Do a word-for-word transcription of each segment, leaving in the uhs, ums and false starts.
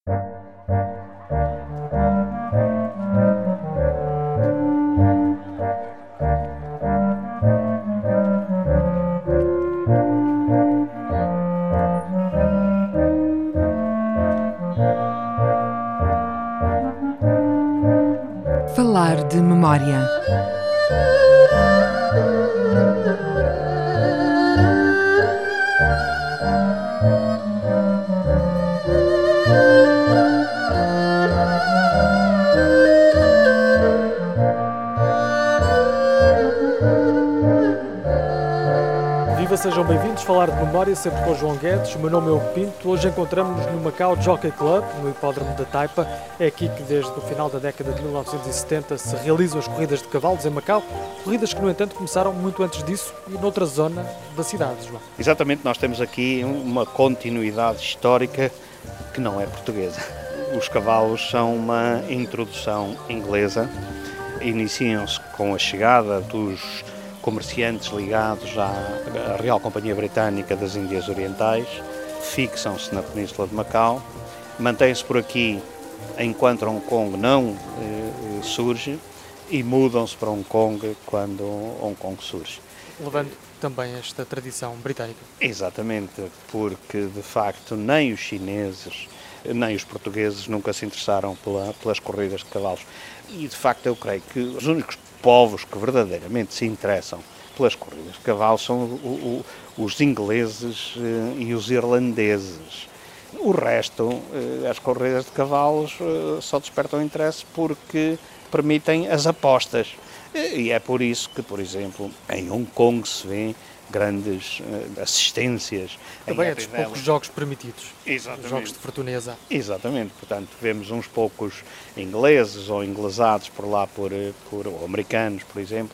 Falar de memória. Viva, sejam bem-vindos. Falar de memória sempre com o João Guedes. O meu nome é Hugo Pinto. Hoje encontramos-nos no Macau Jockey Club, no hipódromo da Taipa. É aqui que desde o final da década de mil novecentos e setenta se realizam as corridas de cavalos em Macau. Corridas que, no entanto, começaram muito antes disso e noutra zona da cidade, João. Exatamente, nós temos aqui uma continuidade histórica que não é portuguesa. Os cavalos são uma introdução inglesa. Iniciam-se com a chegada dos comerciantes ligados à Real Companhia Britânica das Índias Orientais, fixam-se na Península de Macau, mantêm-se por aqui enquanto Hong Kong não eh, surge e mudam-se para Hong Kong quando Hong Kong surge. Levando também esta tradição britânica. Exatamente, porque de facto nem os chineses nem os portugueses nunca se interessaram pela, pelas corridas de cavalos. E de facto eu creio que os únicos povos que verdadeiramente se interessam pelas corridas de cavalos são o, o, os ingleses eh, e os irlandeses. O resto, eh, as corridas de cavalos eh, só despertam interesse porque permitem as apostas. E é por isso que, por exemplo, em Hong Kong se vê grandes uh, assistências. Também é dos poucos jogos permitidos. Exatamente. Jogos de fortuneza. Exatamente. Portanto, vemos uns poucos ingleses ou inglesados por lá, por, por ou americanos, por exemplo.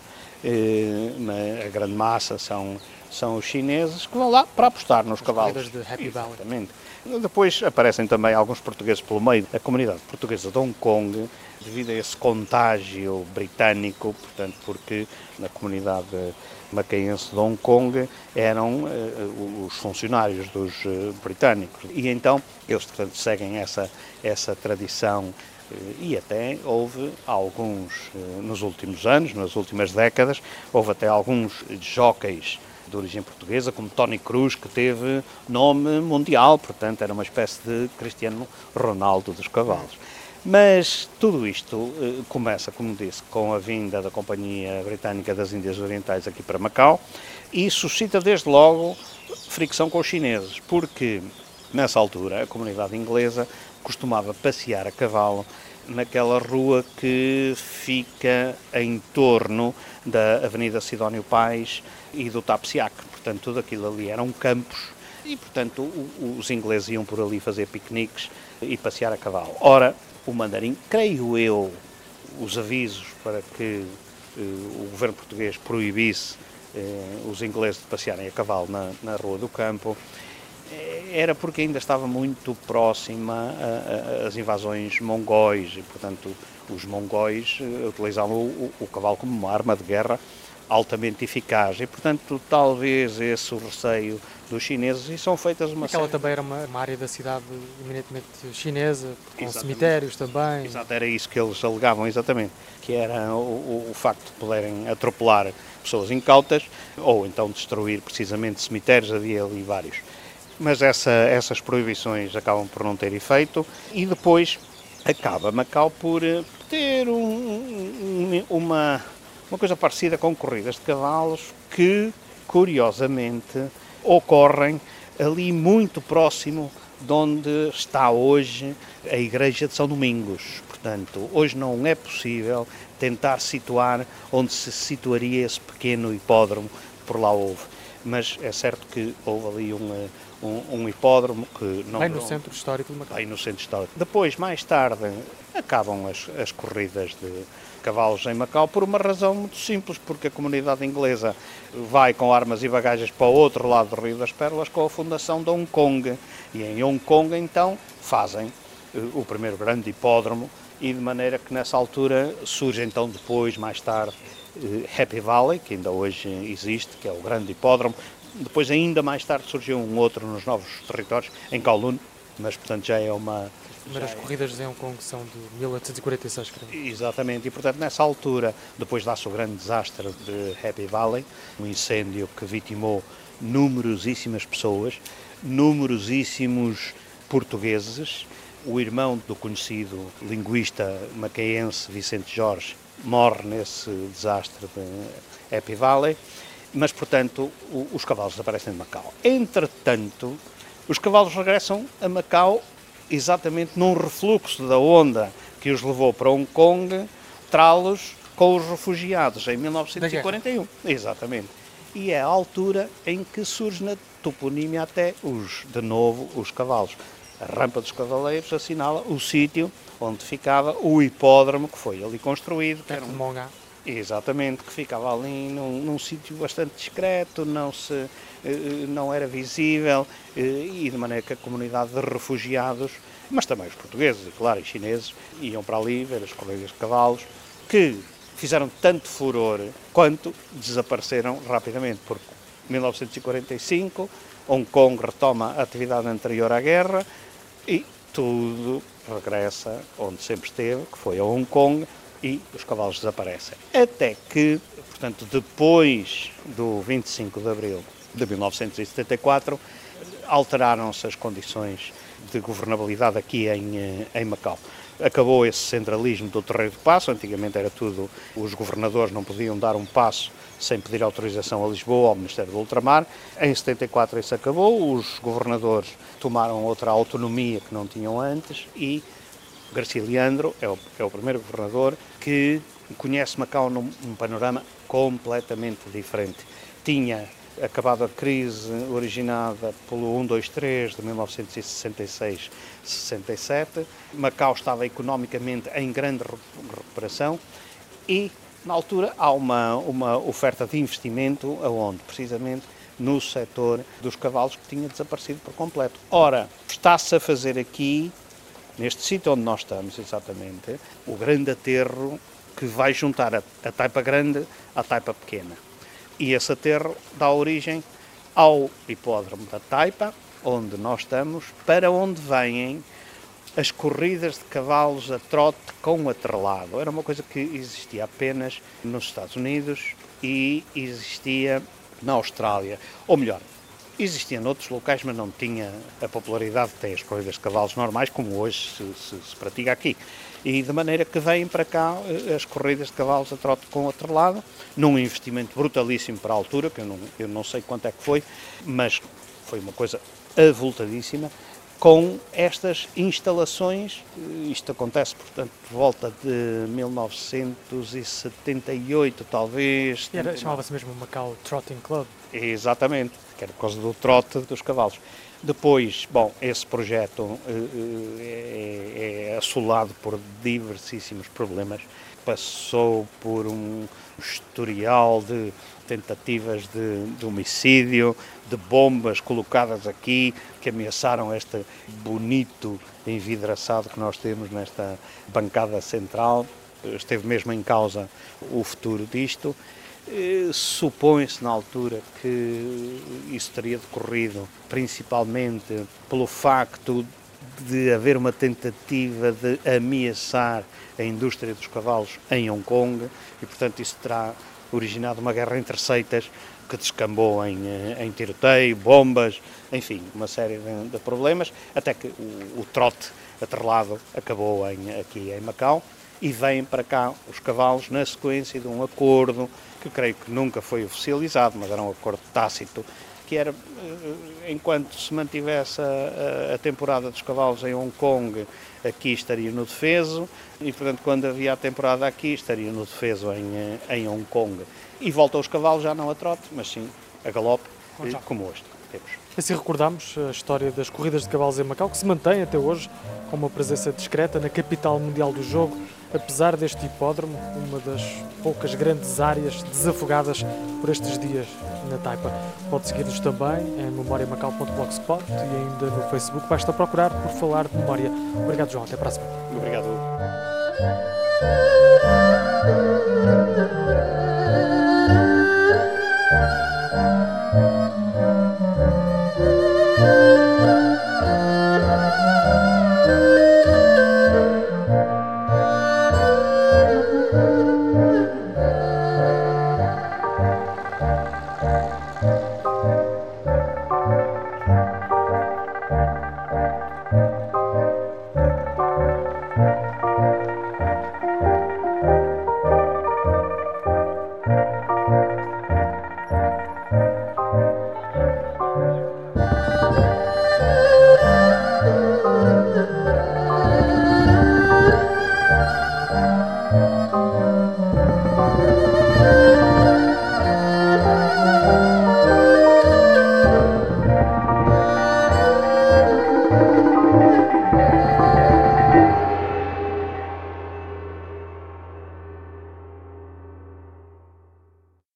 Uh, na, a grande massa são, são os chineses que vão lá para apostar nos As cavalos. De Happy Valley. Exatamente. Depois aparecem também alguns portugueses pelo meio. A comunidade portuguesa de Hong Kong, devido a esse contágio britânico, portanto, porque na comunidade macaense de Hong Kong eram uh, os funcionários dos uh, britânicos. E então eles, portanto, seguem essa, essa tradição uh, e até houve alguns, uh, nos últimos anos, nas últimas décadas, houve até alguns jockeys de origem portuguesa, como Tony Cruz, que teve nome mundial, portanto era uma espécie de Cristiano Ronaldo dos cavalos. Mas tudo isto uh, começa, como disse, com a vinda da Companhia Britânica das Índias Orientais aqui para Macau e suscita desde logo fricção com os chineses, porque nessa altura a comunidade inglesa costumava passear a cavalo naquela rua que fica em torno da Avenida Sidónio Pais e do Tapsiac. Portanto, tudo aquilo ali eram campos e, portanto, o, os ingleses iam por ali fazer piqueniques e passear a cavalo. Ora, o mandarim, creio eu, os avisos para que eh, o governo português proibisse eh, os ingleses de passearem a cavalo na, na Rua do Campo, eh, era porque ainda estava muito próxima às invasões mongóis e, portanto, os mongóis eh, utilizavam o, o, o cavalo como uma arma de guerra altamente eficaz e, portanto, talvez esse o receio dos chineses e são feitas uma Aquela série... também era uma, uma área da cidade eminentemente chinesa, com Exatamente. cemitérios também. Exato, era isso que eles alegavam exatamente, que era o, o, o facto de poderem atropelar pessoas incautas ou então destruir precisamente cemitérios, havia ali vários. Mas essa, essas proibições acabam por não ter efeito e depois acaba Macau por ter um, um, uma... uma coisa parecida com corridas de cavalos que, curiosamente, ocorrem ali muito próximo de onde está hoje a Igreja de São Domingos. Portanto, hoje não é possível tentar situar onde se situaria esse pequeno hipódromo que por lá houve. Mas é certo que houve ali um, um, um hipódromo que... não Bem no centro histórico de Macau. Bem no centro histórico. Depois, mais tarde, acabam as, as corridas de cavalos em Macau por uma razão muito simples, porque a comunidade inglesa vai com armas e bagagens para o outro lado do Rio das Pérolas com a fundação de Hong Kong. E em Hong Kong, então, fazem uh, o primeiro grande hipódromo e de maneira que nessa altura surge então depois, mais tarde, uh, Happy Valley, que ainda hoje existe, que é o grande hipódromo. Depois, ainda mais tarde, surgiu um outro nos novos territórios, em Kowloon, mas, portanto, já é uma, primeiras Já é. corridas em Hong Kong são de mil oitocentos e quarenta e seis, creio. Exatamente, e portanto nessa altura, depois dá-se o grande desastre de Happy Valley, um incêndio que vitimou numerosíssimas pessoas, numerosíssimos portugueses. O irmão do conhecido linguista macaense Vicente Jorge morre nesse desastre de Happy Valley, mas portanto o, os cavalos desaparecem de Macau. Entretanto, os cavalos regressam a Macau exatamente num refluxo da onda que os levou para Hong Kong, trá-los com os refugiados em mil novecentos e quarenta e um. Exatamente. E é a altura em que surge na toponímia até os, de novo, os cavalos. A Rampa dos Cavaleiros assinala o sítio onde ficava o hipódromo que foi ali construído. Perto de Mongá. Exatamente, que ficava ali num, num sítio bastante discreto, não, se, não era visível, e de maneira que a comunidade de refugiados, mas também os portugueses, e claro, e chineses, iam para ali ver as corridas de cavalos, que fizeram tanto furor quanto desapareceram rapidamente, porque em mil novecentos e quarenta e cinco Hong Kong retoma a atividade anterior à guerra e tudo regressa onde sempre esteve, que foi a Hong Kong, e os cavalos desaparecem. Até que, portanto, depois do vinte e cinco de abril de mil novecentos e setenta e quatro, alteraram-se as condições de governabilidade aqui em, em Macau. Acabou esse centralismo do Terreiro do Paço, antigamente era tudo, os governadores não podiam dar um passo sem pedir autorização a Lisboa ou ao Ministério do Ultramar. Em setenta e quatro isso acabou, os governadores tomaram outra autonomia que não tinham antes e Garcia Leandro é o, é o primeiro governador que conhece Macau num, num panorama completamente diferente. Tinha acabado a crise originada pelo um, dois, três de mil novecentos e sessenta e seis sessenta e sete. Macau estava economicamente em grande recuperação e, na altura, há uma, uma oferta de investimento aonde, precisamente, no setor dos cavalos que tinha desaparecido por completo. Ora, está-se a fazer aqui, neste sítio onde nós estamos, exatamente, o grande aterro que vai juntar a, a taipa grande à taipa pequena. E esse aterro dá origem ao hipódromo da Taipa, onde nós estamos, para onde vêm as corridas de cavalos a trote com atrelado. Era uma coisa que existia apenas nos Estados Unidos e existia na Austrália. Ou melhor, existia noutros locais, mas não tinha a popularidade que tem as corridas de cavalos normais, como hoje se, se, se pratica aqui. E de maneira que vêm para cá as corridas de cavalos a trote com atrelado, num investimento brutalíssimo para a altura, que eu não, eu não sei quanto é que foi, mas foi uma coisa avultadíssima, com estas instalações. Isto acontece, portanto, por volta de mil novecentos e setenta e oito, talvez. Chamava-se mesmo Macau Trotting Club. Exatamente, que era por causa do trote dos cavalos. Depois, bom, esse projeto é, é assolado por diversíssimos problemas. Passou por um historial de tentativas de, de homicídio, de bombas colocadas aqui que ameaçaram este bonito envidraçado que nós temos nesta bancada central. Esteve mesmo em causa o futuro disto. Supõe-se na altura que isso teria decorrido principalmente pelo facto de haver uma tentativa de ameaçar a indústria dos cavalos em Hong Kong e, portanto, isso terá originado uma guerra entre seitas que descambou em, em tiroteio, bombas, enfim, uma série de, de problemas, até que o, o trote atrelado acabou em, aqui em Macau. E vêm para cá os cavalos na sequência de um acordo que creio que nunca foi oficializado, mas era um acordo tácito, que era, enquanto se mantivesse a, a temporada dos cavalos em Hong Kong, aqui estaria no defeso, e portanto quando havia a temporada aqui, estaria no defeso em, em Hong Kong. E volta aos cavalos já não a trote, mas sim a galope, como hoje temos. Assim recordamos a história das corridas de cavalos em Macau, que se mantém até hoje com uma presença discreta na capital mundial do jogo, apesar deste hipódromo, uma das poucas grandes áreas desafogadas por estes dias na Taipa. Pode seguir-nos também em memoriamacau ponto blogspot e ainda no Facebook. Basta procurar por Falar de Memória. Obrigado, João. Até para a semana. Obrigado.